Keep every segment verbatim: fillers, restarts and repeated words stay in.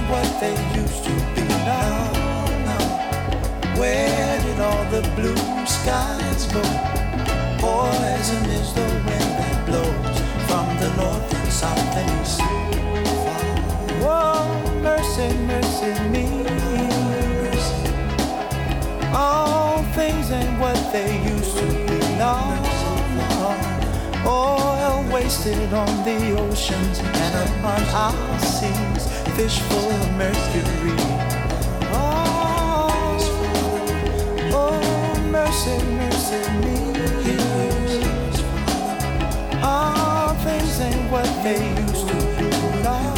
ain't what they used to be now. Where did all the blue skies go? Poison is the wind that blows from the north and south and east. Oh, mercy, mercy me. All things ain't what they used to be now. Oil wasted on the oceans and upon our seas, fish full of mercury. Oh, oh, mercy, mercy me. All things ain't what they used to be now.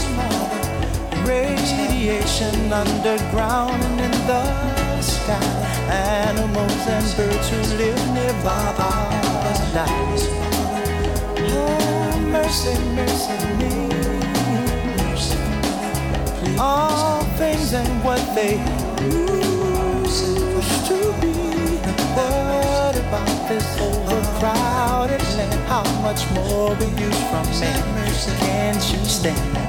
Radiation underground and in the sky. Animals and birds who live nearby are dying. Oh, mercy, mercy me. All things ain't what they used to be. What about this overcrowded land? How much more we use from men? Can't you stand that?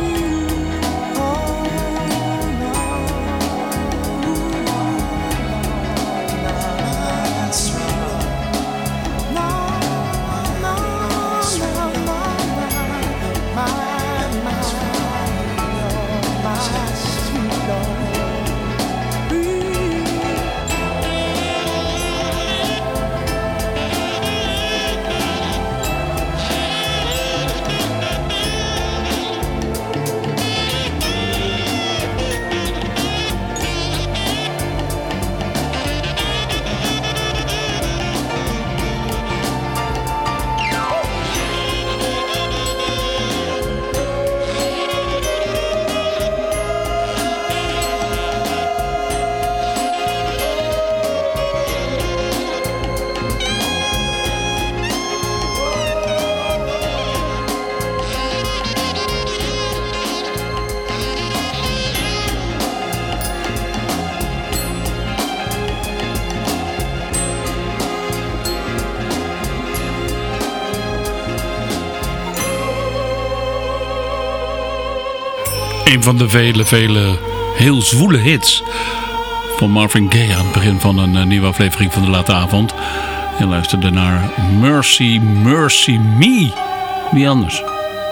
Een van de vele, vele heel zwoele hits van Marvin Gaye aan het begin van een uh, nieuwe aflevering van de Late Avond. Je luisterde naar Mercy, Mercy Me. Wie anders?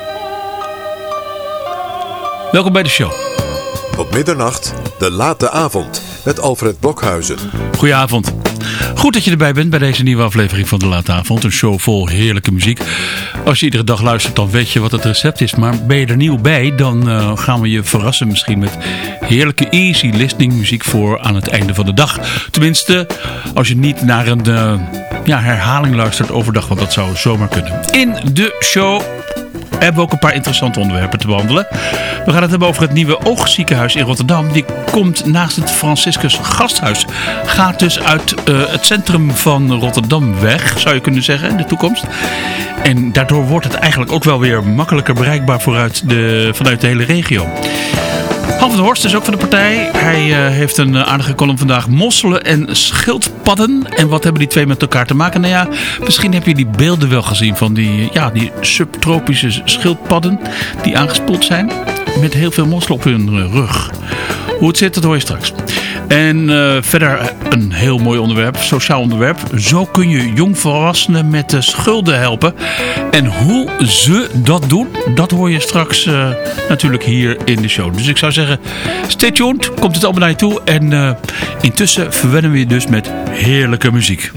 Welkom bij de show. Op middernacht, de Late Avond met Alfred Blokhuizen. Goedenavond. Goed dat je erbij bent bij deze nieuwe aflevering van de Late Avond. Een show vol heerlijke muziek. Als je iedere dag luistert, dan weet je wat het recept is. Maar ben je er nieuw bij, dan uh, gaan we je verrassen misschien met heerlijke easy listening muziek voor aan het einde van de dag. Tenminste, als je niet naar een uh, ja, herhaling luistert overdag, want dat zou zomaar kunnen. In de show hebben we ook een paar interessante onderwerpen te behandelen. We gaan het hebben over het nieuwe oogziekenhuis in Rotterdam. Die komt naast het Franciscus Gasthuis. Gaat dus uit uh, het centrum van Rotterdam weg, zou je kunnen zeggen, in de toekomst. En daardoor wordt het eigenlijk ook wel weer makkelijker bereikbaar vooruit de, vanuit de hele regio. Han van der Horst is ook van de partij. Hij uh, heeft een uh, aardige column vandaag. Mosselen en schildpadden. En wat hebben die twee met elkaar te maken? Nou ja, misschien heb je die beelden wel gezien van die, ja, die subtropische schildpadden die aangespoeld zijn. Met heel veel mosselen op hun uh, rug. Hoe het zit, dat hoor je straks. En uh, verder een heel mooi onderwerp, sociaal onderwerp. Zo kun je jongvolwassenen met de schulden helpen. En hoe ze dat doen, dat hoor je straks uh, natuurlijk hier in de show. Dus ik zou zeggen, stay tuned, komt het allemaal naar je toe. En uh, intussen verwennen we je dus met heerlijke muziek.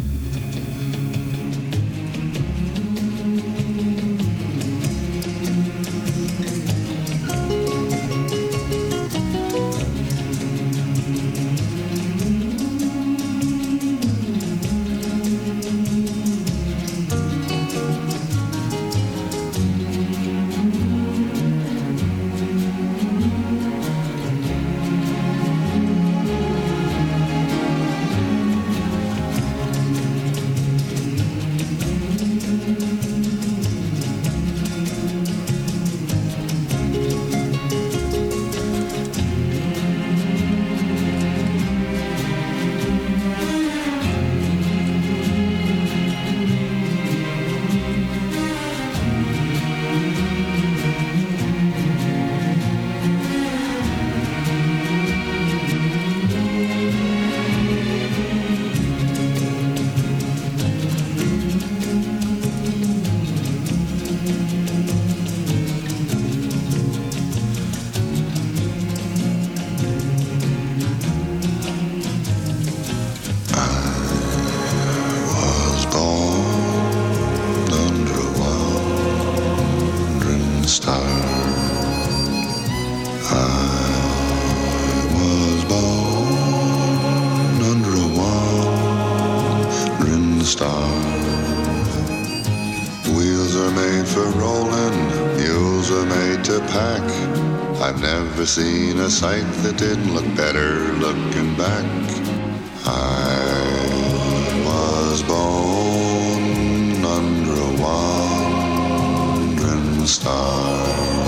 Never seen a sight that didn't look better looking back. I was born under a wandering star.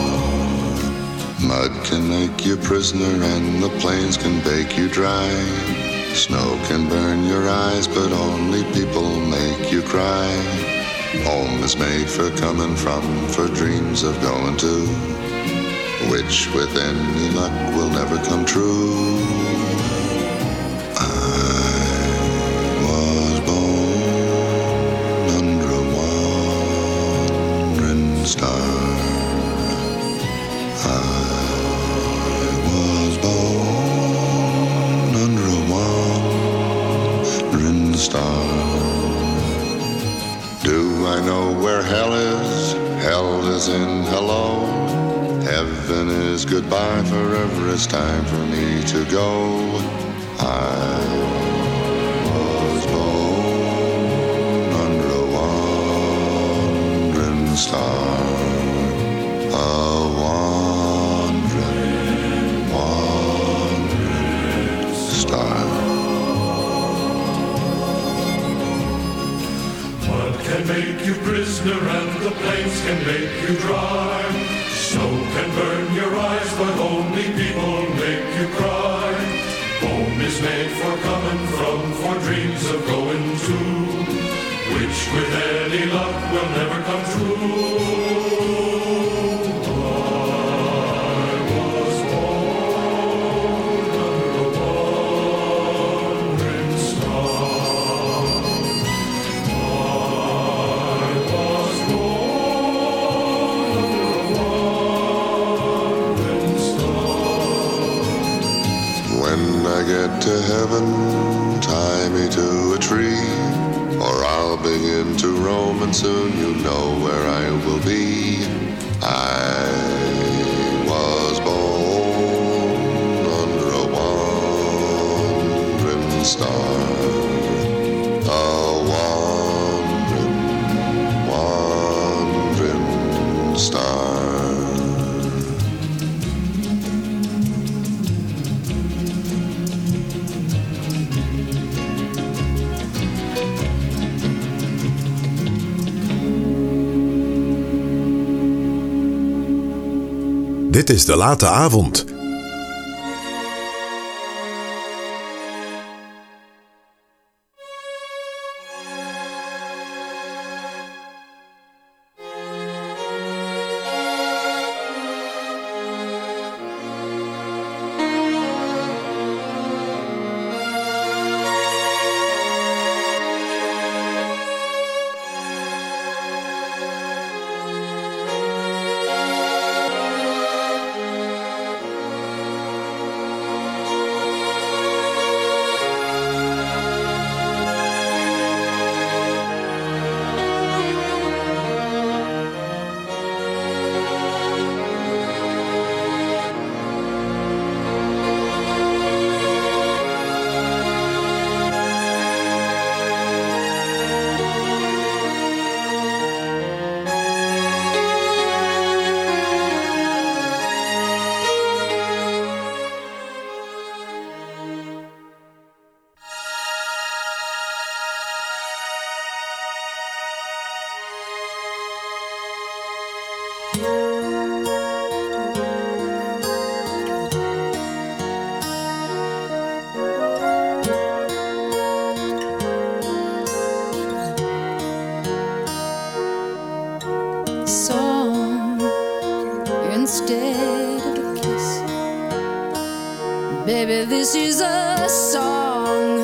Mud can make you prisoner and the plains can bake you dry. Snow can burn your eyes but only people make you cry. Home is made for coming from, for dreams of going to, which with any luck will never come true. I was born under a wandering star. I was born under a wandering star. Do I know where hell is? Hell is in hello. Heaven is goodbye, forever it's time for me to go. I was born under a wandering star. A wandering, wandering star. Mud can make you prisoner and the plains can make you dry. Snow can burn your eyes, but only people make you cry. Home is made for coming from, for dreams of going to, which with any luck will never come true. I was born under a wandering star. I was born under a When I get to heaven, tie me to a tree, or I'll begin to roam, and soon you know where I will be. I was born under a wandering star, a wandering, wandering star. Dit is De Late Avond. Song instead of a kiss. Baby, this is a song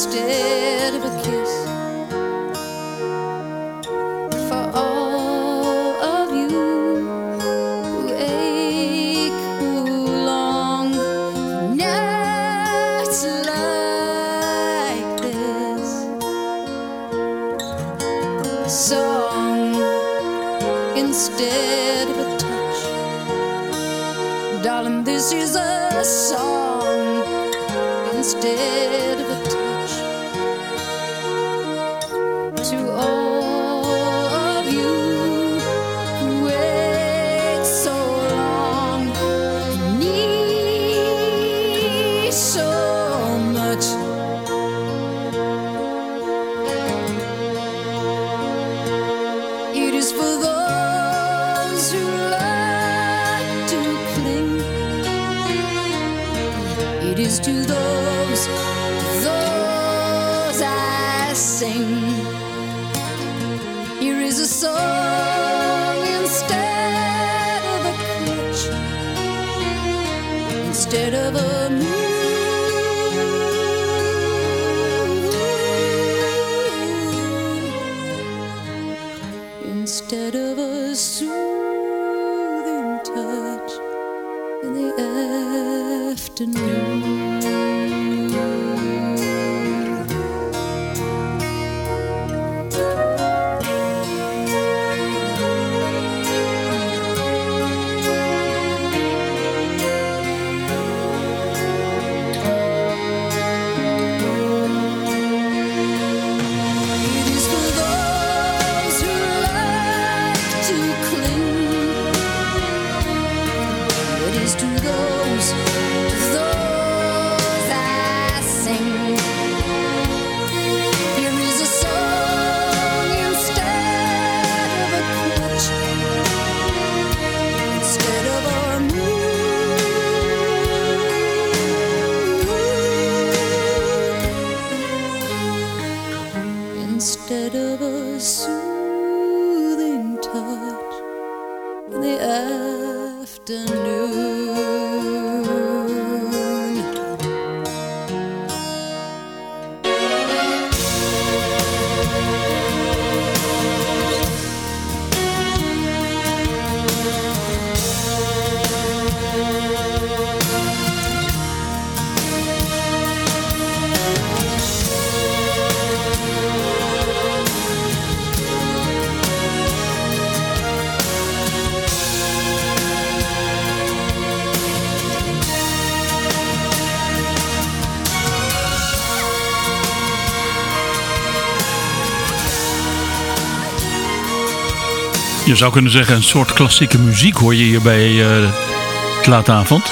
instead of a kiss. For all instead of a touch. Darling, this is a song instead of a touch. To all of you who wait so long and need so much. It is for those who like to cling. It is to those, those I sing. Here is a song instead of a clutch, instead of a moon, instead of a soothing touch in the afternoon. It is for those who like to cling. It is to those, those I sing. Here is a song instead of a clutch, instead of a moon, instead of a soothing touch in the afternoon. Je zou kunnen zeggen een soort klassieke muziek hoor je hier bij uh, het Late Avond.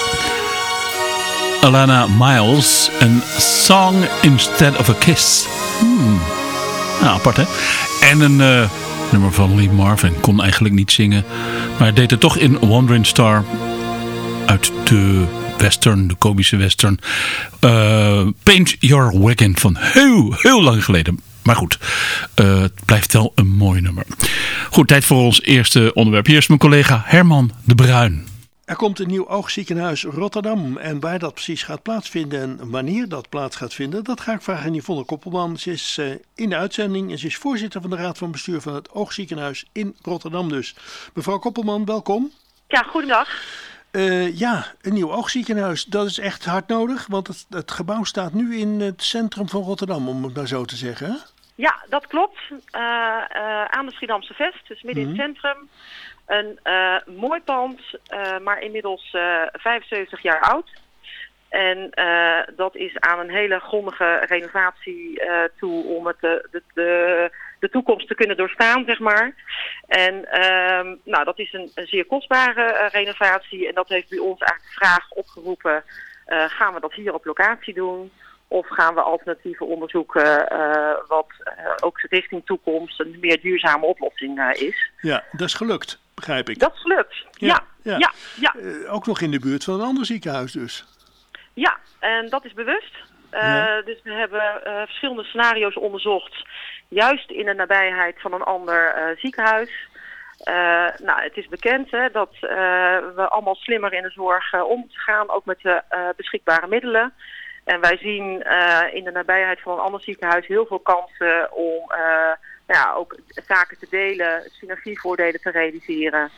Alannah Myles, een Song Instead of a Kiss. Hmm. Nou, apart hè. En een uh, nummer van Lee Marvin. Kon eigenlijk niet zingen. Maar hij deed het toch in Wandering Star. Uit de western, de komische western. Uh, Paint Your Wagon van heel, heel lang geleden. Maar goed, uh, het blijft wel een mooi nummer. Goed, tijd voor ons eerste onderwerp. Hier is mijn collega Herman de Bruin. Er komt een nieuw oogziekenhuis Rotterdam. En waar dat precies gaat plaatsvinden en wanneer dat plaats gaat vinden, dat ga ik vragen aan Yvonne Koppelman. Ze is uh, in de uitzending en ze is voorzitter van de Raad van Bestuur van het Oogziekenhuis in Rotterdam dus. Mevrouw Koppelman, welkom. Ja, goedendag. Uh, ja, een nieuw oogziekenhuis, dat is echt hard nodig, want het, het gebouw staat nu in het centrum van Rotterdam, om het maar zo te zeggen, hè? Ja, dat klopt. Uh, uh, aan de Schiedamse Vest, dus midden mm-hmm. in het centrum. Een uh, mooi pand, uh, maar inmiddels uh, vijfenzeventig jaar oud. En uh, dat is aan een hele grondige renovatie uh, toe om het de, de, de, de toekomst te kunnen doorstaan, zeg maar. En uh, nou, dat is een, een zeer kostbare uh, renovatie. En dat heeft bij ons eigenlijk de vraag opgeroepen, uh, gaan we dat hier op locatie doen? Of gaan we alternatieven onderzoeken uh, wat uh, ook richting toekomst een meer duurzame oplossing uh, is? Ja, dat is gelukt, begrijp ik. Dat is gelukt, ja. ja, ja. ja, ja. Uh, ook nog in de buurt van een ander ziekenhuis dus. Ja, en dat is bewust. Uh, ja. Dus we hebben uh, verschillende scenario's onderzocht, juist in de nabijheid van een ander uh, ziekenhuis. Uh, nou, het is bekend hè, dat uh, we allemaal slimmer in de zorg uh, om moeten gaan, ook met de uh, beschikbare middelen. En wij zien uh, in de nabijheid van een ander ziekenhuis heel veel kansen om uh, ja, ook zaken te delen, synergievoordelen te realiseren.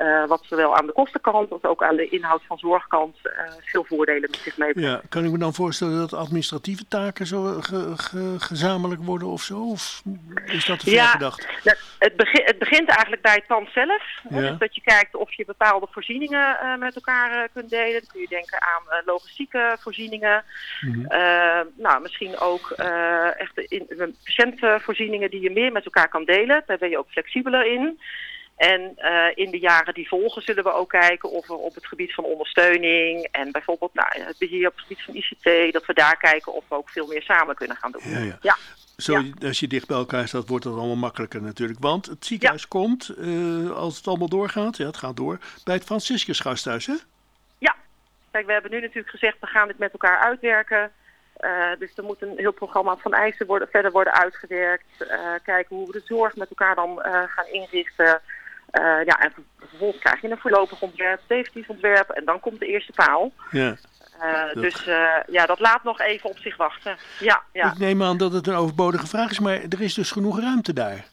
Uh, wat zowel aan de kostenkant als ook aan de inhoud van zorgkant uh, veel voordelen met zich meebrengt. Ja, kan ik me dan voorstellen dat administratieve taken zo ge, ge, gezamenlijk worden of zo? Of is dat te ver ja, gedacht? Nou, het, begin, het begint eigenlijk bij het pand zelf. Ja. Dus dat je kijkt of je bepaalde voorzieningen uh, met elkaar uh, kunt delen. Dan kun je denken aan uh, logistieke voorzieningen. Mm-hmm. Uh, nou, misschien ook uh, echt in, uh, patiëntenvoorzieningen die je meer met elkaar kan delen. Daar ben je ook flexibeler in. En uh, in de jaren die volgen zullen we ook kijken of we op het gebied van ondersteuning en bijvoorbeeld nou, het beheer op het gebied van I C T, dat we daar kijken of we ook veel meer samen kunnen gaan doen. Ja, ja. ja. Zo, ja. Als je dicht bij elkaar staat, wordt dat allemaal makkelijker natuurlijk. Want het ziekenhuis ja. komt, uh, als het allemaal doorgaat, ja, het gaat door, bij het Franciscus Gasthuis, hè? Ja. Kijk, we hebben nu natuurlijk gezegd, we gaan dit met elkaar uitwerken. Uh, dus er moet een heel programma van eisen worden, verder worden uitgewerkt. Uh, kijken hoe we de zorg met elkaar dan uh, gaan inrichten. Uh, ja, en vervolgens krijg je een voorlopig ontwerp, definitief ontwerp en dan komt de eerste paal. Ja. Uh, dat... Dus uh, ja, dat laat nog even op zich wachten. Ja, ja. Ik neem aan dat het een overbodige vraag is, maar er is dus genoeg ruimte daar.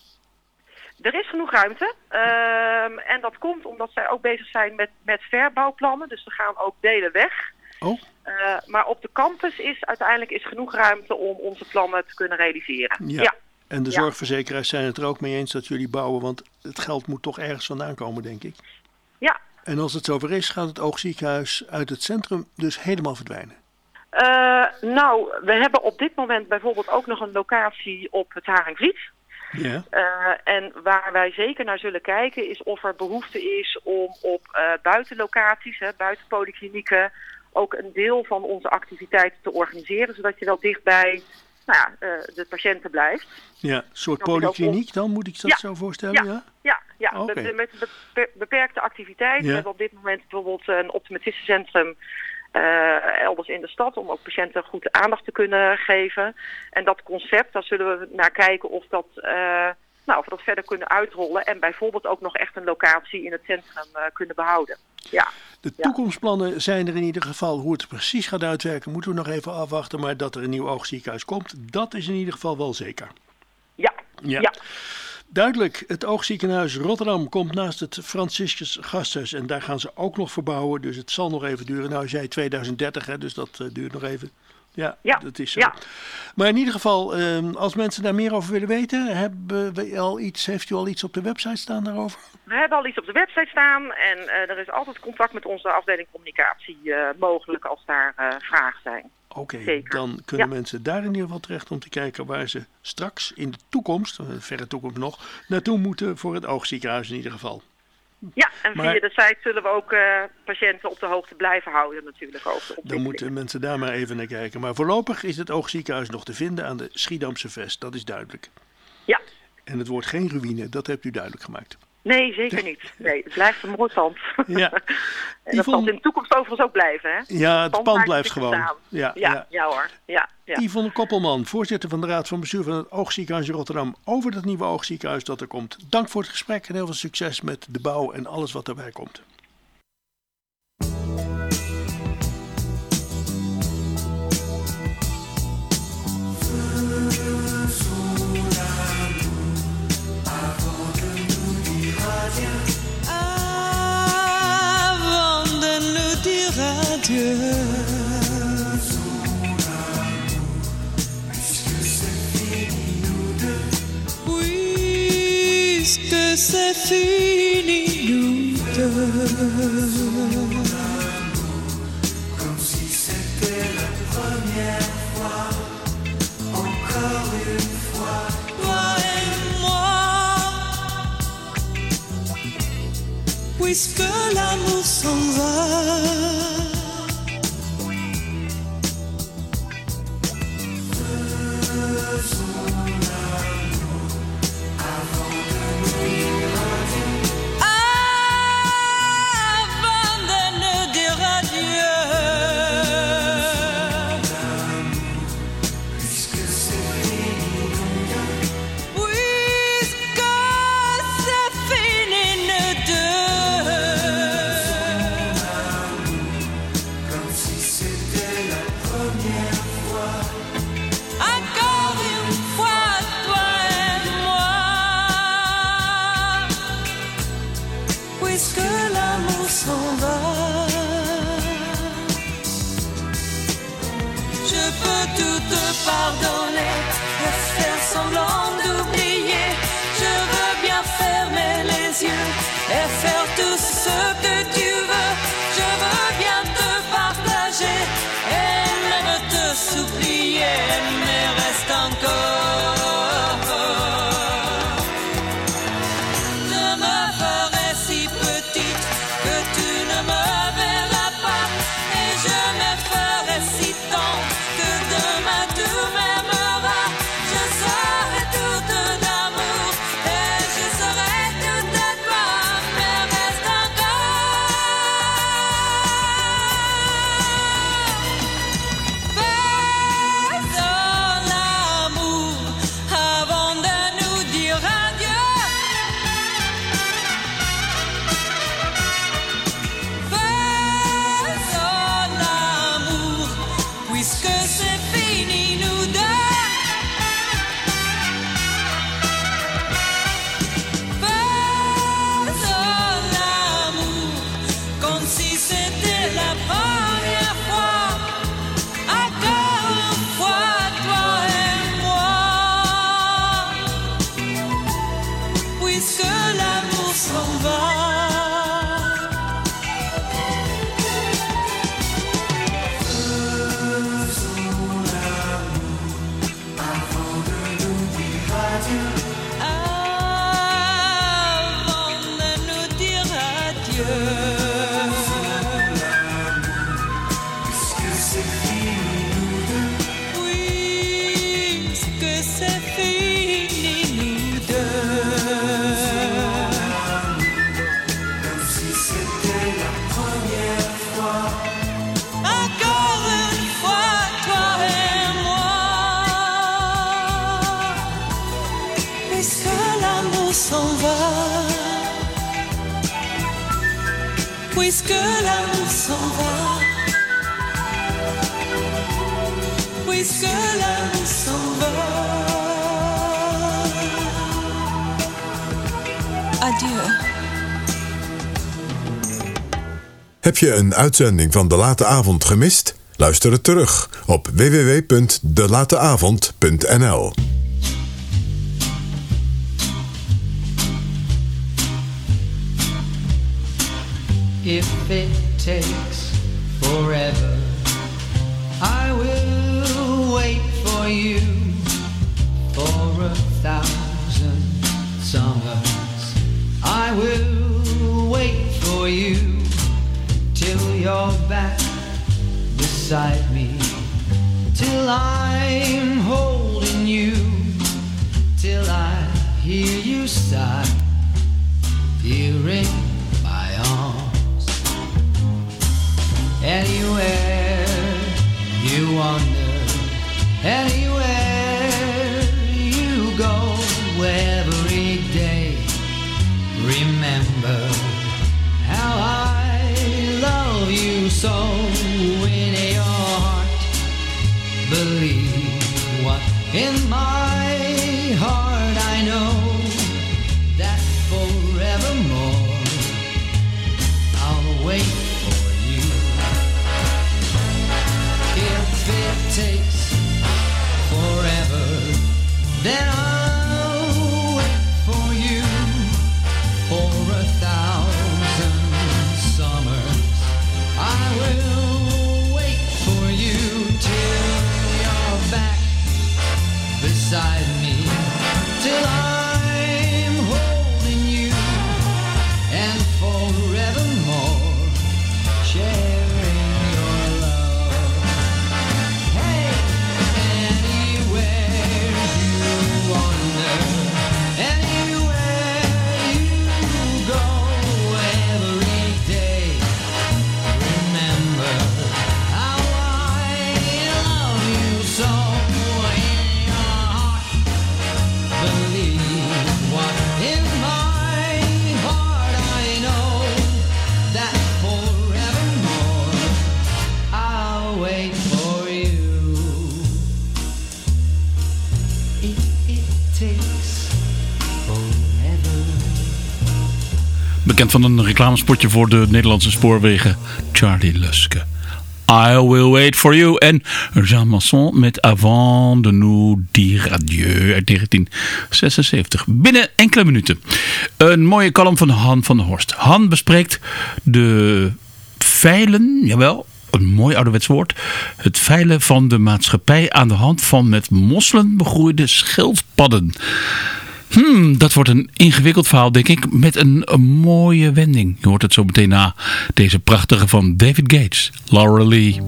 Er is genoeg ruimte. Uh, en dat komt omdat zij ook bezig zijn met, met verbouwplannen. Dus er gaan ook delen weg. Oh. Uh, maar op de campus is uiteindelijk is genoeg ruimte om onze plannen te kunnen realiseren. Ja. ja. En de zorgverzekeraars zijn het er ook mee eens dat jullie bouwen, want het geld moet toch ergens vandaan komen, denk ik. Ja. En als het zover is, gaat het oogziekenhuis uit het centrum dus helemaal verdwijnen? Uh, nou, we hebben op dit moment bijvoorbeeld ook nog een locatie op het Haringvliet. Ja. Uh, en waar wij zeker naar zullen kijken is of er behoefte is om op uh, buitenlocaties, hè, buiten polyklinieken, ook een deel van onze activiteiten te organiseren, zodat je wel dichtbij nou ja, uh, de patiënten blijft. Ja, een soort polykliniek dan, moet ik dat ja, zo voorstellen? Ja, ja, ja, ja. Okay. met, met beperkte activiteiten. Ja. We hebben op dit moment bijvoorbeeld een optometristencentrum uh, elders in de stad, om ook patiënten goed aandacht te kunnen geven. En dat concept, daar zullen we naar kijken of dat, uh, nou, of we dat verder kunnen uitrollen en bijvoorbeeld ook nog echt een locatie in het centrum uh, kunnen behouden. Ja. De toekomstplannen zijn er in ieder geval. Hoe het precies gaat uitwerken moeten we nog even afwachten. Maar dat er een nieuw oogziekenhuis komt, dat is in ieder geval wel zeker. Ja, ja. ja. Duidelijk, het oogziekenhuis Rotterdam komt naast het Franciscus Gasthuis. En daar gaan ze ook nog verbouwen, dus het zal nog even duren. Nou, jij tweeduizend dertig, hè, dus dat uh, duurt nog even. Ja, ja, dat is zo. Ja. Maar in ieder geval, um, als mensen daar meer over willen weten, hebben we al iets, heeft u al iets op de website staan daarover? We hebben al iets op de website staan en uh, er is altijd contact met onze afdeling communicatie uh, mogelijk als daar uh, vragen zijn. Oké, okay, dan kunnen ja. mensen daar in ieder geval terecht om te kijken waar ze straks in de toekomst, een verre toekomst nog, naartoe moeten voor het oogziekenhuis in ieder geval. Ja, en maar, via de site zullen we ook uh, patiënten op de hoogte blijven houden natuurlijk over. Dan moeten mensen daar maar even naar kijken. Maar voorlopig is het oogziekenhuis nog te vinden aan de Schiedamse Vest, dat is duidelijk. Ja. En het wordt geen ruïne, dat hebt u duidelijk gemaakt. Nee, zeker niet. Nee, het blijft een mooi pand. Ja. En dat zal in de toekomst overigens ook blijven, hè? Ja, het, het pand, pand blijft gewoon. Ja, ja, ja. ja hoor. Ja, ja. Yvonne Koppelman, voorzitter van de Raad van Bestuur van het Oogziekenhuis in Rotterdam, over dat nieuwe oogziekenhuis dat er komt. Dank voor het gesprek en heel veel succes met de bouw en alles wat erbij komt. Puisque c'est fini, nous deux. Comme si c'était la première fois, encore une fois, toi et moi. Puisque l'amour s'en va. puisque l'amour s'en va. Je peux tout te pardonner et faire semblant d'oublier. Je veux bien fermer les yeux et faire tout ce que tu veux. Je veux bien te partager et même te supplier, mais reste encore. Je me ferai si petite que tu ne me verras pas, et je me ferai si tendre que demain tu m'aimeras. Je serai toute d'amour et je serai toute de toi, mais reste encore. Faisons l'amour avant de nous dire adieu. Faisons l'amour puisque c'est fini nous deux. Faisons l'amour comme si c'était la première fois. Encore une fois, toi et moi. Puisque l'amour s'en va. Avant de nous dire adieu. Puisque c'est fini nous deux. Puisque c'est fini nous deux. Comme si c'était la première fois. Encore une fois, toi et moi. Puisque l'amour s'en va. Puisque l'amour s'en va. Puisque l'amour s'en va. Adieu. Heb je een uitzending van De Late Avond gemist? Luister het terug op w w w punt de late avond punt n l. If it takes forever, I will wait for you for a thousand summers. I will wait for you till you're back beside me, till I'm holding you, till I hear you sigh here in my arms. Anywhere you wander, anywhere you go, every day remember how I love you so. In your heart, believe what in my heart I know, that forevermore I'll wait for you. If it takes forever, then I'll wait for you for a thousand summers. I will wait for you till you're back beside me, till I'm holding you, and forevermore sharing your love. Hey, anywhere you wander, anywhere you go, every day remember how I love you so. In your heart, believe what in my heart I know, bekend van een reclamespotje voor de Nederlandse spoorwegen. Charlie Luske. I Will Wait For You. En Jean Masson met Avant de nous dire adieu uit negentien zesenzeventig. Binnen enkele minuten. Een mooie column van Han van der Horst. Han bespreekt de veilen, jawel, een mooi ouderwets woord. Het veilen van de maatschappij aan de hand van met mosselen begroeide schildpadden. Hmm, dat wordt een ingewikkeld verhaal, denk ik, met een, een mooie wending. Je hoort het zo meteen na deze prachtige van David Gates, Laura Lee.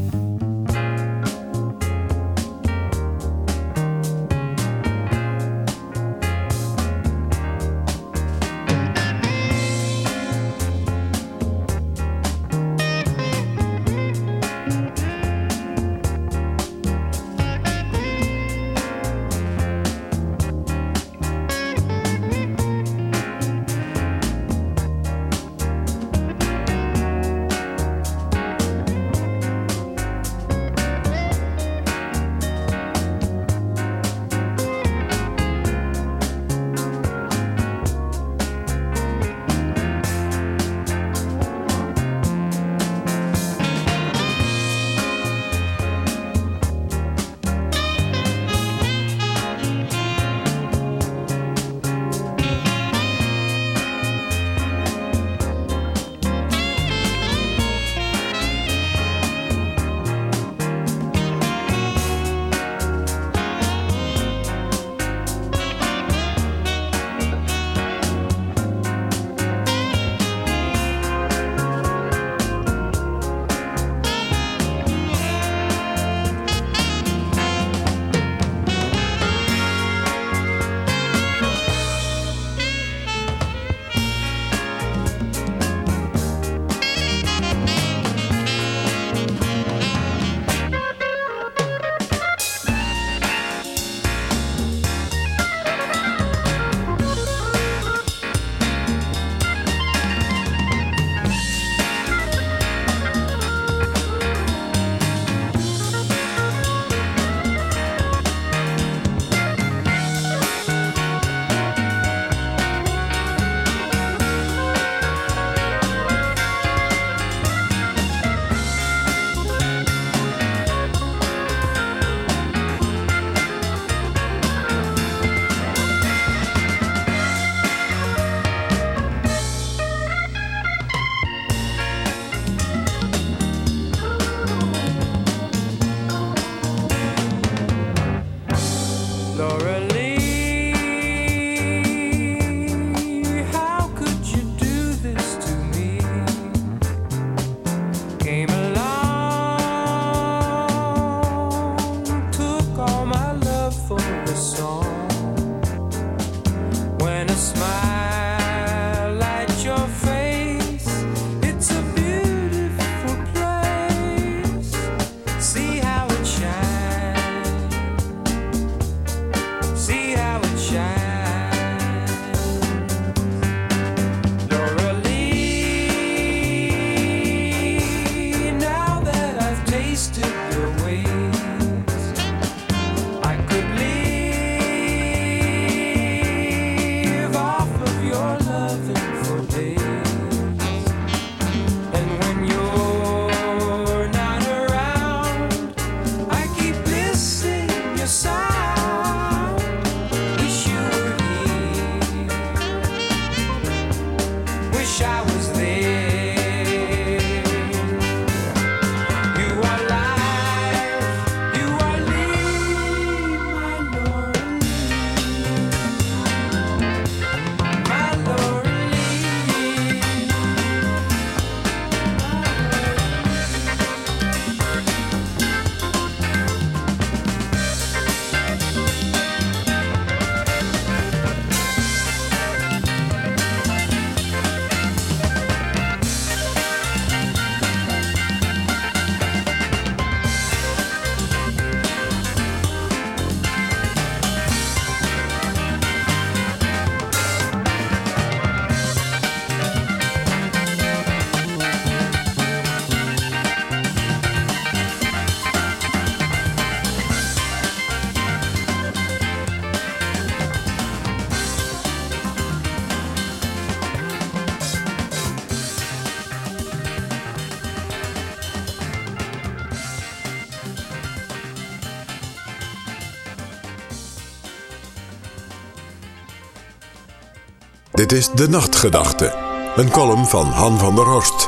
Dit is De Nachtgedachte, een column van Han van der Horst.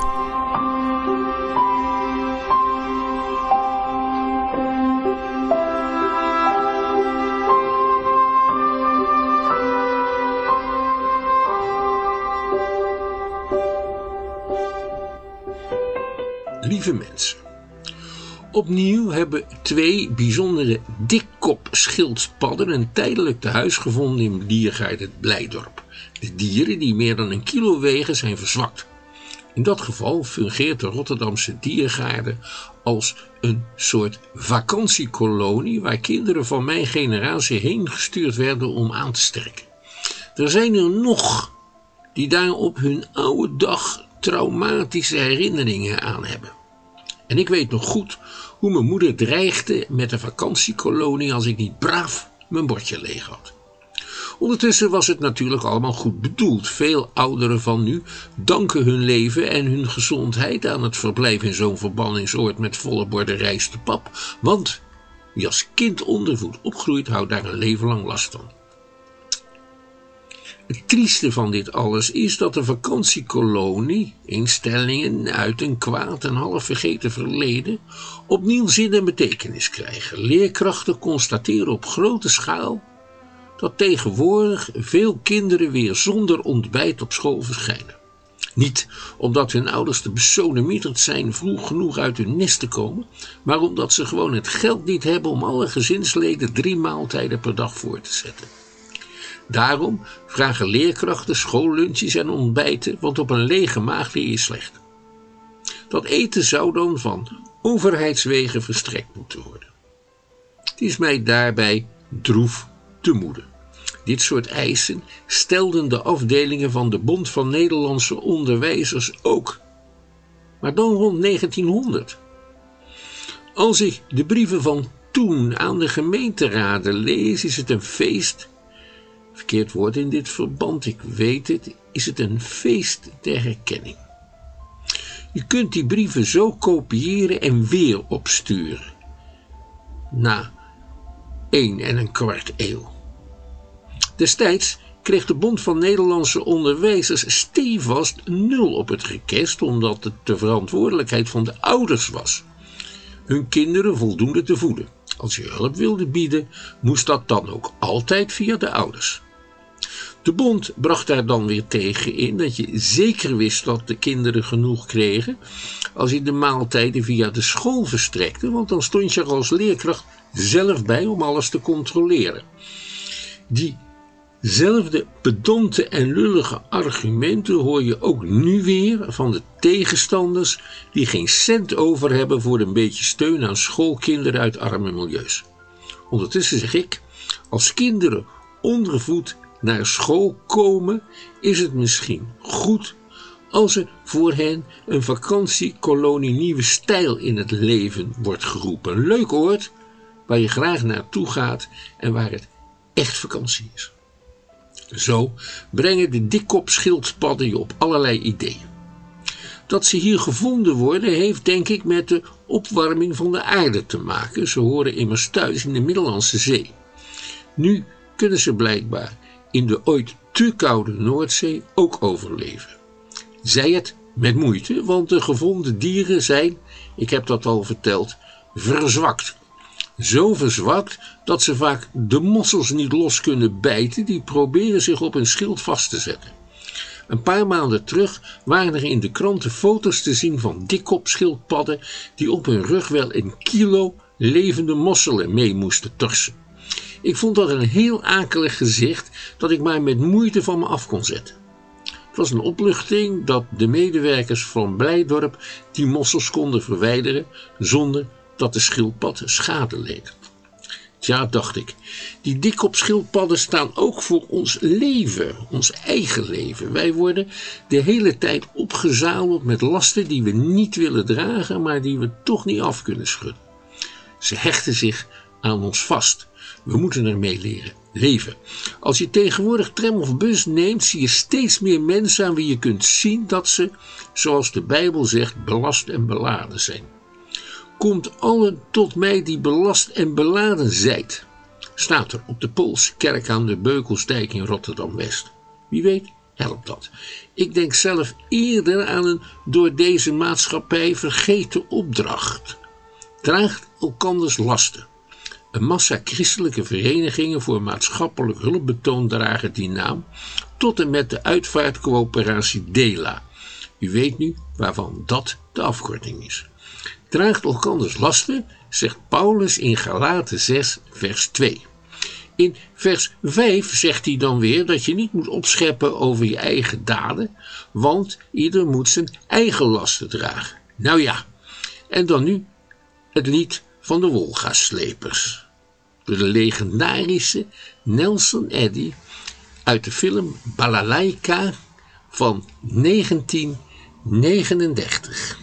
Lieve mensen, opnieuw hebben twee bijzondere dikkopschildpadden een tijdelijk tehuis gevonden in diergaarde Blijdorp. De dieren die meer dan een kilo wegen zijn verzwakt. In dat geval fungeert de Rotterdamse diergaarde als een soort vakantiekolonie waar kinderen van mijn generatie heen gestuurd werden om aan te sterken. Er zijn er nog die daar op hun oude dag traumatische herinneringen aan hebben. En ik weet nog goed hoe mijn moeder dreigde met een vakantiekolonie als ik niet braaf mijn bordje leeg had. Ondertussen was het natuurlijk allemaal goed bedoeld. Veel ouderen van nu danken hun leven en hun gezondheid aan het verblijf in zo'n verbanningsoord met volle borden rijst te pap. Want wie als kind ondervoed opgroeit, houdt daar een leven lang last van. Het trieste van dit alles is dat de vakantiekolonie, instellingen uit een kwaad en half vergeten verleden, opnieuw zin en betekenis krijgen. Leerkrachten constateren op grote schaal dat tegenwoordig veel kinderen weer zonder ontbijt op school verschijnen. Niet omdat hun ouders te besodemieterd zijn vroeg genoeg uit hun nest te komen, maar omdat ze gewoon het geld niet hebben om alle gezinsleden drie maaltijden per dag voor te zetten. Daarom vragen leerkrachten schoollunches en ontbijten, want op een lege maag leer je slecht. Dat eten zou dan van overheidswegen verstrekt moeten worden. Het is mij daarbij droef te moede. Dit soort eisen stelden de afdelingen van de Bond van Nederlandse Onderwijzers ook. Maar dan rond negentienhonderd. Als ik de brieven van toen aan de gemeenteraden lees, is het een feest. Verkeerd woord in dit verband, ik weet het, is het een feest der herkenning. Je kunt die brieven zo kopiëren en weer opsturen. Na één en een kwart eeuw. Destijds kreeg de Bond van Nederlandse Onderwijzers stevast nul op het rekest, omdat het de verantwoordelijkheid van de ouders was hun kinderen voldoende te voeden. Als je hulp wilde bieden, moest dat dan ook altijd via de ouders. De bond bracht daar dan weer tegen in dat je zeker wist dat de kinderen genoeg kregen als je de maaltijden via de school verstrekte, want dan stond je er als leerkracht zelf bij om alles te controleren. Diezelfde pedante en lullige argumenten hoor je ook nu weer van de tegenstanders die geen cent over hebben voor een beetje steun aan schoolkinderen uit arme milieus. Ondertussen zeg ik, als kinderen ondervoed naar school komen, is het misschien goed als er voor hen een vakantiekolonie nieuwe stijl in het leven wordt geroepen. Een leuk oord waar je graag naartoe gaat en waar het echt vakantie is. Zo brengen de dikkopschildpadden je op allerlei ideeën. Dat ze hier gevonden worden heeft denk ik met de opwarming van de aarde te maken. Ze horen immers thuis in de Middellandse Zee. Nu kunnen ze blijkbaar in de ooit te koude Noordzee ook overleven. Zij het met moeite, want de gevonden dieren zijn, ik heb dat al verteld, verzwakt. Zo verzwakt dat ze vaak de mossels niet los kunnen bijten, die proberen zich op hun schild vast te zetten. Een paar maanden terug waren er in de kranten foto's te zien van dikkopschildpadden die op hun rug wel een kilo levende mosselen mee moesten torsen. Ik vond dat een heel akelig gezicht dat ik maar met moeite van me af kon zetten. Het was een opluchting dat de medewerkers van Blijdorp die mossels konden verwijderen zonder dat de schildpad schade leed. Tja, dacht ik, die dikkopschildpadden staan ook voor ons leven, ons eigen leven. Wij worden de hele tijd opgezadeld met lasten die we niet willen dragen, maar die we toch niet af kunnen schudden. Ze hechten zich aan ons vast. We moeten ermee leren leven. Als je tegenwoordig tram of bus neemt, zie je steeds meer mensen aan wie je kunt zien dat ze, zoals de Bijbel zegt, belast en beladen zijn. Komt allen tot mij die belast en beladen zijt, staat er op de Poolse kerk aan de Beukelsdijk in Rotterdam-West. Wie weet, helpt dat. Ik denk zelf eerder aan een door deze maatschappij vergeten opdracht. Draagt elkanders lasten. Een massa christelijke verenigingen voor maatschappelijk hulpbetoon dragen die naam, tot en met de uitvaartcoöperatie DELA. U weet nu waarvan dat de afkorting is. Draagt elkanders lasten, zegt Paulus in Galaten zes, vers twee. In vers vijf zegt hij dan weer dat je niet moet opscheppen over je eigen daden, want ieder moet zijn eigen lasten dragen. Nou ja, en dan nu het lied van de Wolga-slepers. Door de legendarische Nelson Eddy uit de film Balalaika van negentien negenendertig.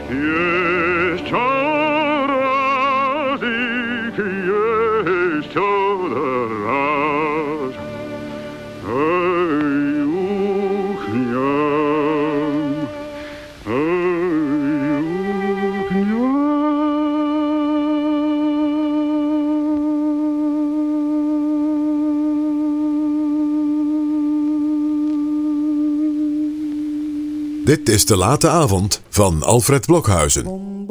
Jest razik, jest raz. Ej, uchniam, ej, uchniam. Dit is De Late Avond van Alfred Blokhuizen.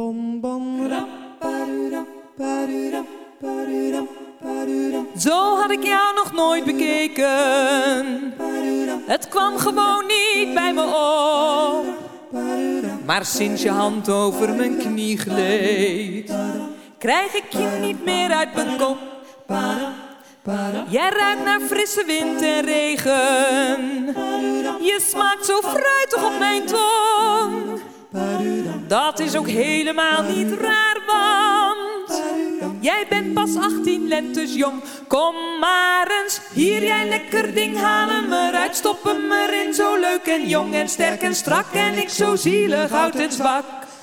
Zo had ik jou nog nooit bekeken. Het kwam gewoon niet bij me op. Maar sinds je hand over mijn knie gleed, krijg ik je niet meer uit mijn kop. Jij ruikt naar frisse wind en regen. Je smaakt zo fruitig op mijn tong. Dat is ook helemaal niet raar, want jij bent pas achttien lentes jong. Kom maar eens, hier jij lekker ding, haal hem eruit, stop hem erin. Zo leuk en jong en sterk en strak en ik zo zielig, oud en zwak.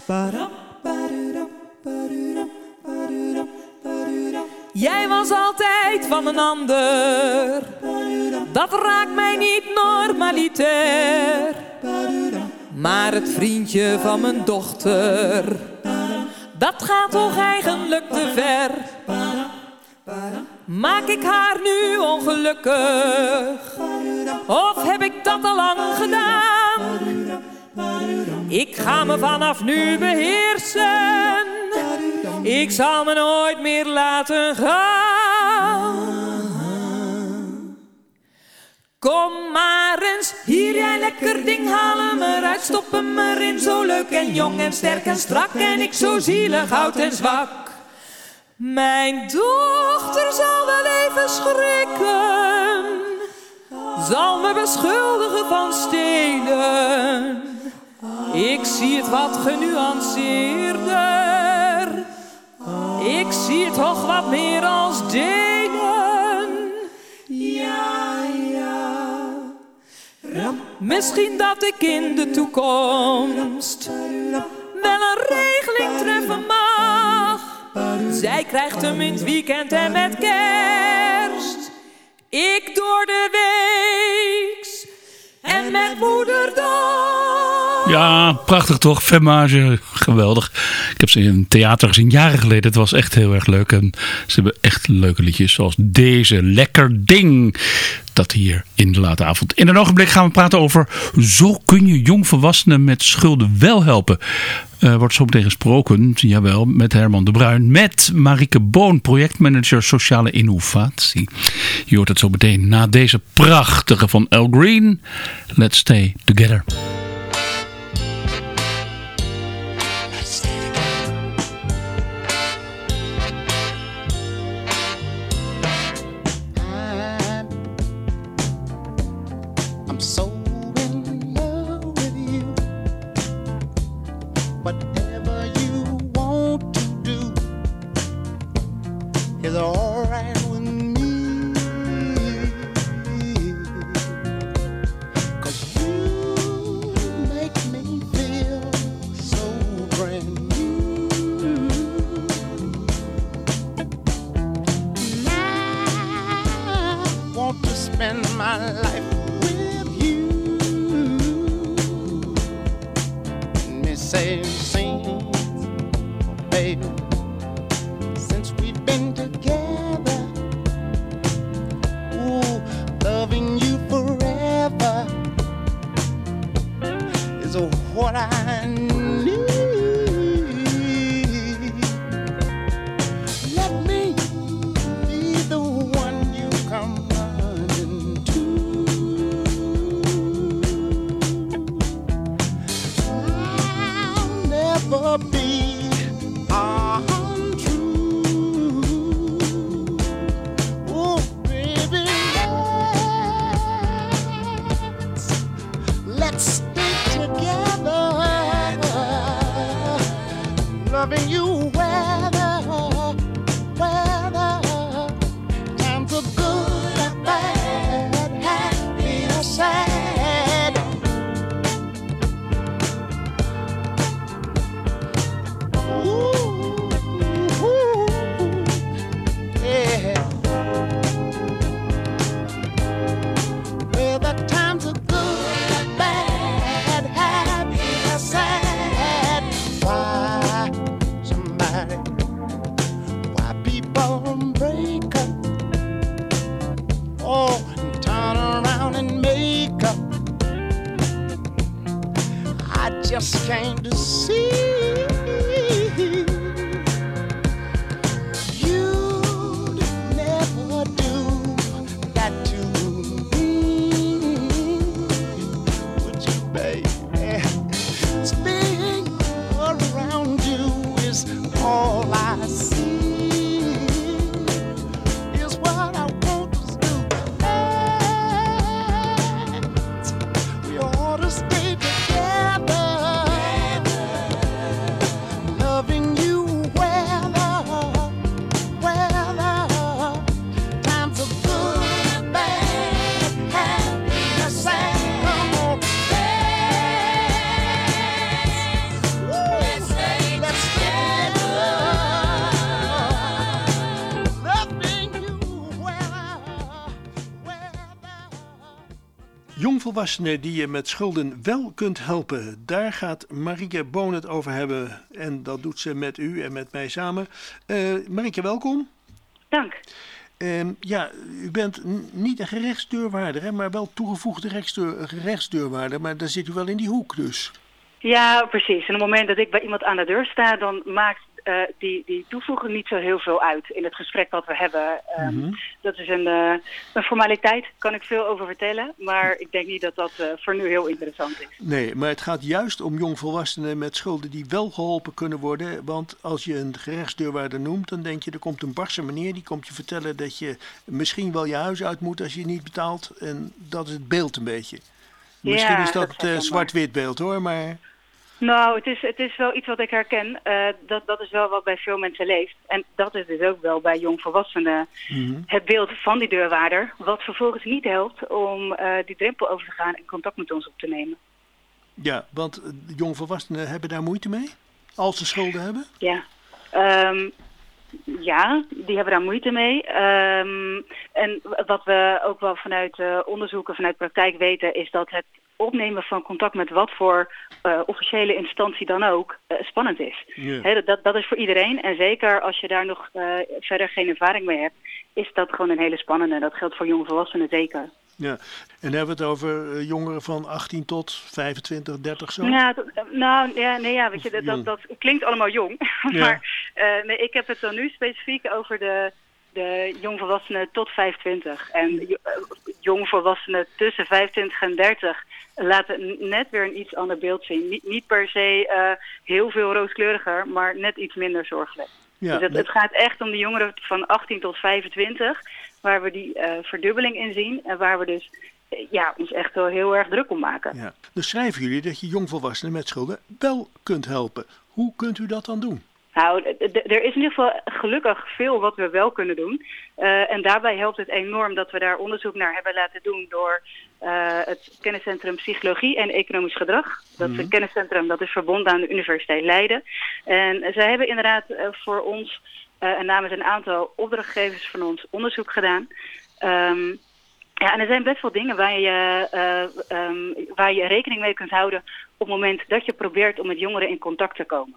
Jij was altijd van een ander, dat raakt mij niet normalitair. Maar het vriendje van mijn dochter, dat gaat toch eigenlijk te ver. Maak ik haar nu ongelukkig, of heb ik dat al lang gedaan? Ik ga me vanaf nu beheersen, ik zal me nooit meer laten gaan. Kom maar eens, hier jij lekker ding, haal hem eruit, stop hem erin. Zo leuk en jong en sterk en strak en ik zo zielig, oud en zwak. Mijn dochter zal wel even schrikken, zal me beschuldigen van stelen. Ik zie het wat genuanceerder, ik zie het toch wat meer als delen. Ja, ja. Misschien dat ik in de toekomst wel een regeling treffen mag. Zij krijgt hem in het weekend en met kerst, ik door de weeks en met moederdag. Ja, prachtig toch? Fermage, geweldig. Ik heb ze in een theater gezien jaren geleden. Het was echt heel erg leuk. En ze hebben echt leuke liedjes zoals deze. Lekker ding. Dat hier in De Late Avond. In een ogenblik gaan we praten over zo kun je jongvolwassenen met schulden wel helpen. Uh, wordt zo meteen gesproken, jawel, met Herman de Bruin. Met Marieke Boon, projectmanager sociale innovatie. Je hoort het zo meteen na deze prachtige van Al Green. Let's stay together. just came to see. You'd never do that to me, would you, baby? Spinning around you is all I see. Is what I want to do. We ought to stay together, loving you weather, weather. Times are good and bad, happy and sad. Come on, let's stay together, loving you weather, weather. Jongvolwassenen die je met schulden wel kunt helpen. Daar gaat Marieke Boon het over hebben. En dat doet ze met u en met mij samen. Uh, Marieke, welkom. Dank. Uh, ja, u bent n- niet een gerechtsdeurwaarder, hè, maar wel toegevoegde rechtsdeur, gerechtsdeurwaarder. Maar daar zit u wel in die hoek dus. Ja, precies. En op het moment dat ik bij iemand aan de deur sta, dan maakt uh, die, die toevoeging niet zo heel veel uit in het gesprek wat we hebben. Um, Mhm. Dat is een, uh, een formaliteit, kan ik veel over vertellen. Maar ik denk niet dat dat uh, voor nu heel interessant is. Nee, maar het gaat juist om jongvolwassenen met schulden die wel geholpen kunnen worden. Want als je een gerechtsdeurwaarder noemt, dan denk je, er komt een barse meneer. Die komt je vertellen dat je misschien wel je huis uit moet als je niet betaalt. En dat is het beeld een beetje. Misschien Ja, is dat dat is het uh, wel zwart-wit beeld hoor, maar... Nou, het is, het is wel iets wat ik herken. Uh, dat, dat is wel wat bij veel mensen leeft. En dat is dus ook wel bij jongvolwassenen Mhm. het beeld van die deurwaarder. Wat vervolgens niet helpt om uh, die drempel over te gaan en contact met ons op te nemen. Ja, want uh, jongvolwassenen hebben daar moeite mee? Als ze schulden hebben? Ja, um, ja, die hebben daar moeite mee. Um, en wat we ook wel vanuit uh, onderzoeken, vanuit praktijk weten, is dat het opnemen van contact met wat voor uh, officiële instantie dan ook uh, spannend is. Ja. He, dat, dat is voor iedereen. En zeker als je daar nog uh, verder geen ervaring mee hebt, is dat gewoon een hele spannende. Dat geldt voor jongvolwassenen zeker. Ja, en hebben we het over uh, jongeren van achttien tot vijfentwintig, dertig zo? Ja, dat- nou, ja, nee, ja, weet je, dat, Jong. dat, dat klinkt allemaal jong. Ja. maar uh, nee, ik heb het dan nu specifiek over de, de jongvolwassenen tot vijfentwintig. En jo- uh, jongvolwassenen tussen vijfentwintig en dertig laten net weer een iets ander beeld zien. Niet, niet per se uh, heel veel rooskleuriger, maar net iets minder zorgelijk. Ja, dus het, net- het gaat echt om de jongeren van achttien tot vijfentwintig, waar we die uh, verdubbeling in zien en waar we dus uh, ja, ons echt wel heel erg druk om maken. Ja. Dus schrijven jullie dat je jongvolwassenen met schulden wel kunt helpen. Hoe kunt u dat dan doen? Nou, d- d- er is in ieder geval gelukkig veel wat we wel kunnen doen. Uh, en daarbij helpt het enorm dat we daar onderzoek naar hebben laten doen door uh, het kenniscentrum Psychologie en Economisch Gedrag. Dat is een kenniscentrum dat is verbonden aan de Universiteit Leiden. En zij hebben inderdaad uh, voor ons uh, en namens een aantal opdrachtgevers van ons onderzoek gedaan. Um, Ja, en er zijn best wel dingen waar je, uh, um, waar je rekening mee kunt houden op het moment dat je probeert om met jongeren in contact te komen.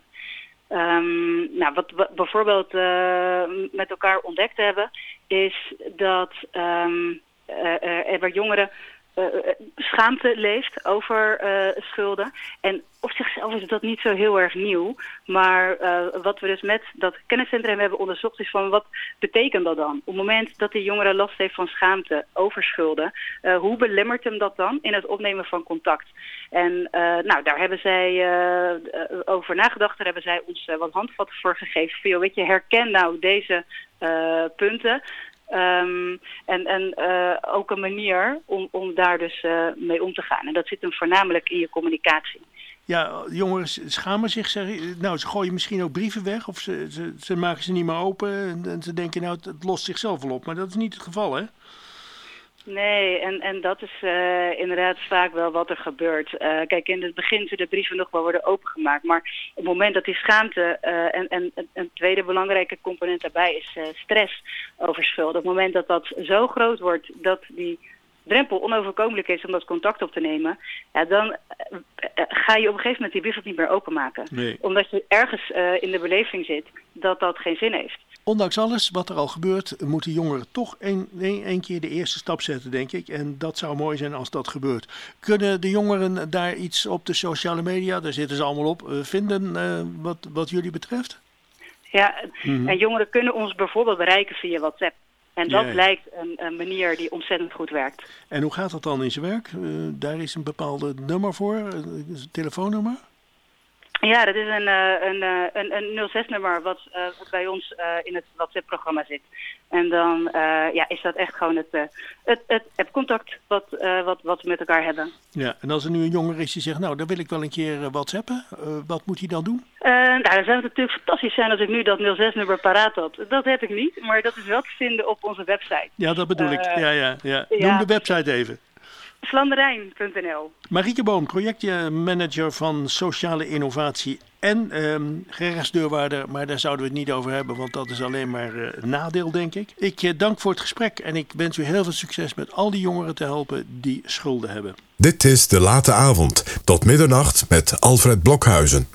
Um, nou, wat we bijvoorbeeld uh, met elkaar ontdekt hebben, is dat um, uh, er bij jongeren uh, schaamte leeft over uh, schulden. En op zichzelf is dat niet zo heel erg nieuw. Maar uh, wat we dus met dat kenniscentrum hebben onderzocht is van wat betekent dat dan? Op het moment dat die jongere last heeft van schaamte over schulden, uh, hoe belemmert hem dat dan in het opnemen van contact? En uh, nou, daar hebben zij uh, over nagedacht. Daar hebben zij ons uh, wat handvatten voor gegeven. Van, joh, weet je, herken nou deze uh, punten. Um, en en uh, ook een manier om, om daar dus uh, mee om te gaan. En dat zit hem voornamelijk in je communicatie. Ja, jongeren schamen zich. Zeg, nou, ze gooien misschien ook brieven weg. Of ze, ze, ze maken ze niet meer open. En, en ze denken, nou, het, het lost zichzelf wel op. Maar dat is niet het geval, hè? Nee, en, en dat is uh, inderdaad vaak wel wat er gebeurt. Uh, kijk, in het begin zullen de brieven nog wel worden opengemaakt. Maar op het moment dat die schaamte uh, en, en een tweede belangrijke component daarbij is uh, stress over schulden. Op het moment dat dat zo groot wordt dat die drempel onoverkomelijk is om dat contact op te nemen, ja, dan uh, uh, ga je op een gegeven moment die brief ook niet meer openmaken. Nee. Omdat je ergens uh, in de beleving zit dat dat geen zin heeft. ondanks alles wat er al gebeurt, moeten jongeren toch een, een, een keer de eerste stap zetten, denk ik. En dat zou mooi zijn als dat gebeurt. Kunnen de jongeren daar iets op de sociale media, daar zitten ze allemaal op, vinden uh, wat, wat jullie betreft? Ja, Mm-hmm. en jongeren kunnen ons bijvoorbeeld bereiken via WhatsApp. En dat Ja, ja. lijkt een, een manier die ontzettend goed werkt. En hoe gaat dat dan in zijn werk? Uh, daar is een bepaalde nummer voor, een telefoonnummer? Ja, dat is een, uh, een, uh, een, een nul zes nummer wat, uh, wat bij ons uh, in het WhatsApp-programma zit. En dan uh, ja, is dat echt gewoon het, uh, het, het appcontact wat, uh, wat, wat we met elkaar hebben. Ja, en als er nu een jongere is die zegt, nou, dan wil ik wel een keer uh, WhatsAppen. Uh, wat moet hij dan doen? Uh, nou, dan zou het natuurlijk fantastisch zijn als ik nu dat nul zes nummer paraat had. Dat heb ik niet, maar dat is wel te vinden op onze website. Ja, dat bedoel ik. Uh, Ja, ja, ja. Noem ja. de website even. Flanderijn punt n l. Marieke Boom, projectmanager van sociale innovatie en um, gerechtsdeurwaarder. Maar daar zouden we het niet over hebben, want dat is alleen maar uh, een nadeel, denk ik. Ik uh, dank voor het gesprek en ik wens u heel veel succes met al die jongeren te helpen die schulden hebben. Dit is De Late Avond, tot middernacht met Alfred Blokhuizen.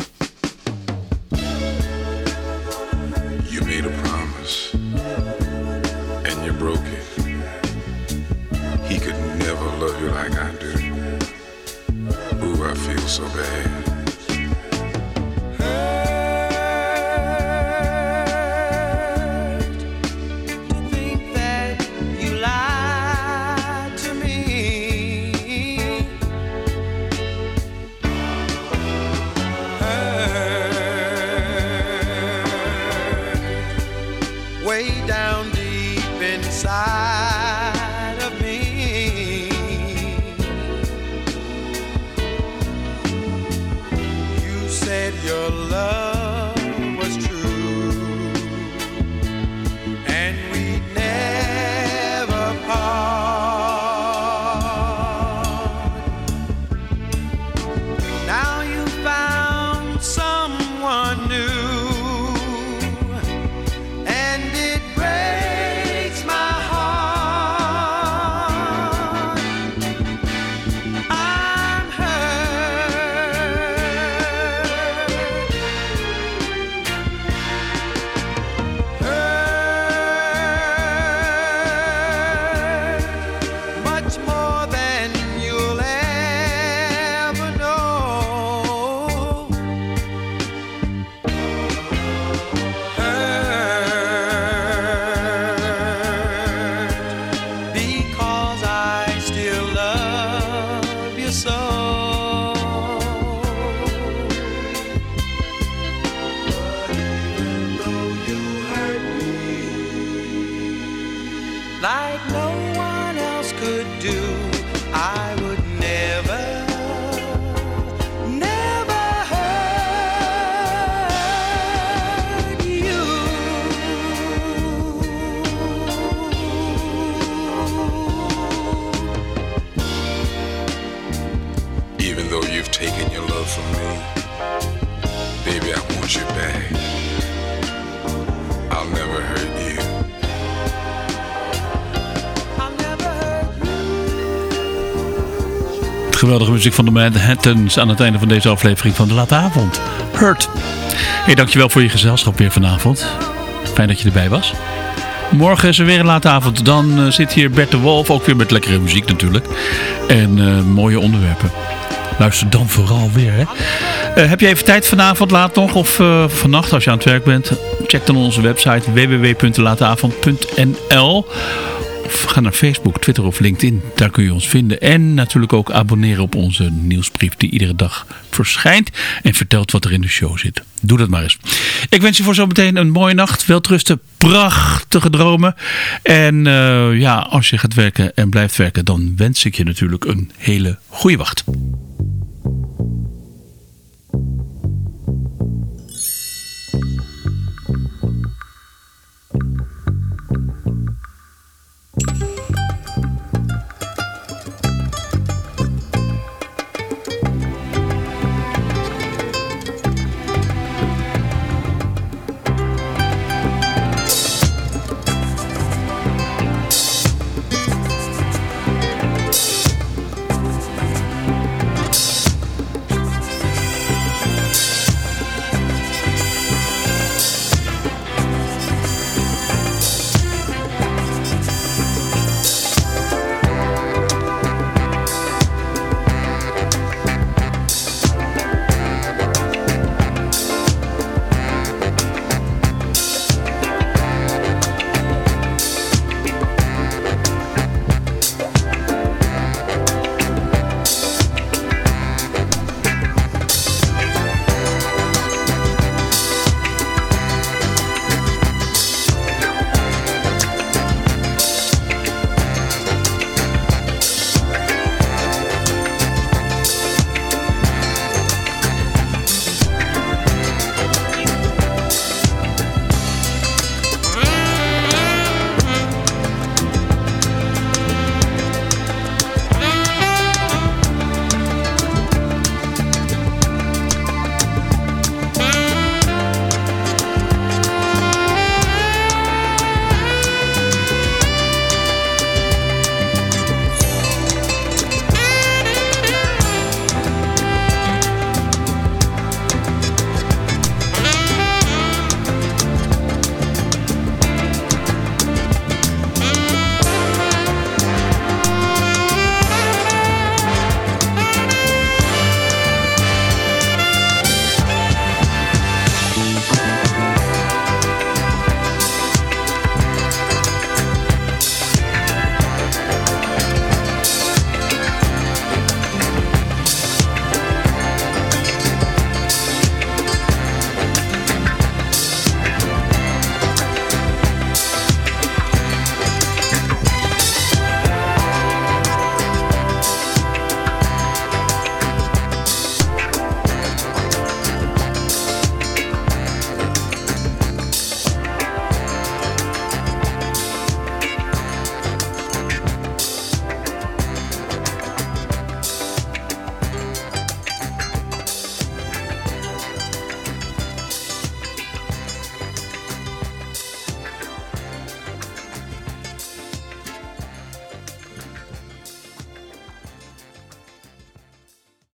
You made a promise and you broke it. He could never love you like I do. Ooh, I feel so bad. Inside of me, you said your love was true, and we'd never part. Now you found someone new. Like no one else could do, I would never, never hurt you. Even though you've taken your love from me, baby, I want you back. I'll never hurt you. Geweldige muziek van de Manhattans aan het einde van deze aflevering van De Late Avond. Hurt. Hey, dankjewel voor je gezelschap weer vanavond. Fijn dat je erbij was. Morgen is er weer een late avond. Dan uh, zit hier Bert de Wolf, ook weer met lekkere muziek natuurlijk. En uh, mooie onderwerpen. Luister dan vooral weer. Hè? Uh, heb je even tijd vanavond laat nog of uh, vannacht als je aan het werk bent? Check dan onze website w w w punt de late avond punt n l. Of ga naar Facebook, Twitter of LinkedIn. Daar kun je ons vinden. En natuurlijk ook abonneren op onze nieuwsbrief die iedere dag verschijnt. En vertelt wat er in de show zit. Doe dat maar eens. Ik wens je voor zometeen een mooie nacht. Welterusten, prachtige dromen. En uh, ja, als je gaat werken en blijft werken, dan wens ik je natuurlijk een hele goede wacht.